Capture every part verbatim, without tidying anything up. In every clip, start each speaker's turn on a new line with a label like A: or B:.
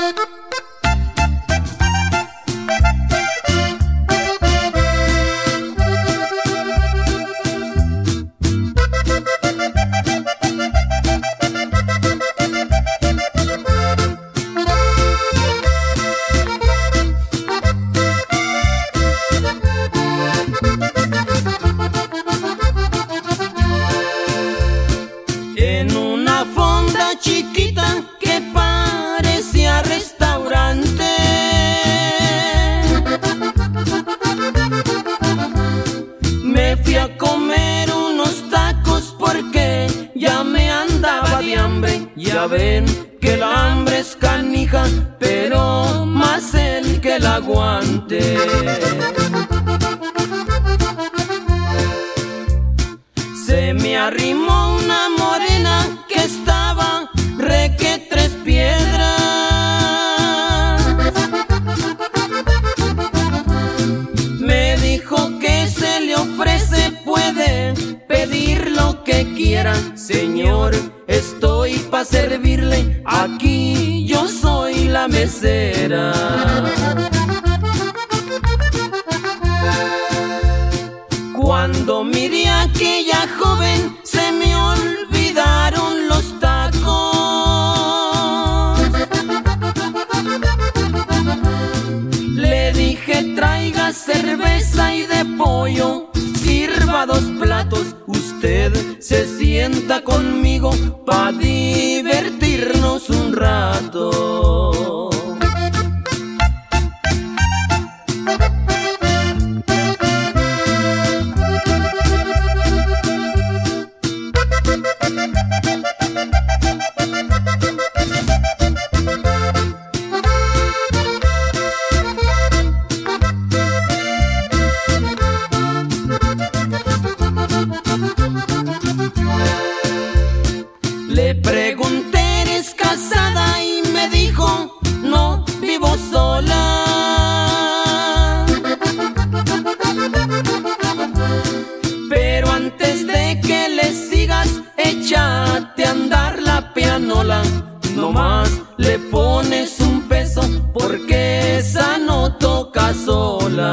A: En una fonda chiquita que parecía restaurante, me fui a comer unos tacos porque ya me andaba de hambre. Ya ven que el hambre es canija, pero más el que la aguante. Se me arrimó una morena que estaba re que tres piedras. Me dijo que se le ofrece, puede pedir lo que quiera. Señor, estoy pa' servirle, aquí yo soy la mesera. Cuando miré a aquella joven, se me olvidaron los tacos. Le dije traiga cerveza y de pollo, sirva dos platos. Usted se sienta conmigo pa' divertirnos un rato. Le pregunté, ¿eres casada? Y me dijo, no, vivo sola. Pero antes de que le sigas, échate a andar la pianola. Nomás le pones un peso porque esa no toca sola.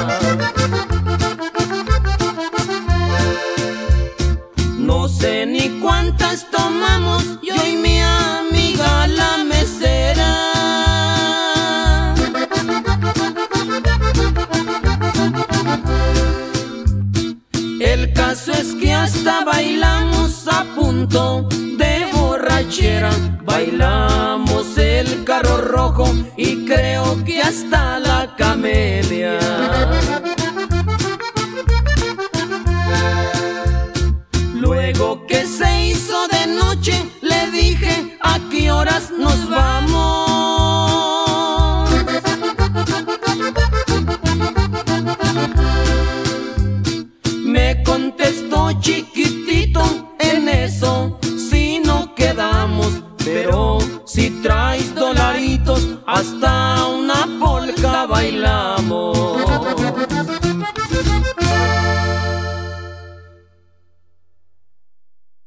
A: No sé ni cuántas tomamos, yo y mi amiga la mesera. El caso es que hasta bailamos a punto de borrachera. Bailamos el carro rojo y creo que hasta la camelia. Luego que se hizo de noche, le dije, ¿a qué horas nos vamos? Me contestó, chiquitito, en eso si no quedamos, pero si traes dolaritos, hasta una polka bailamos.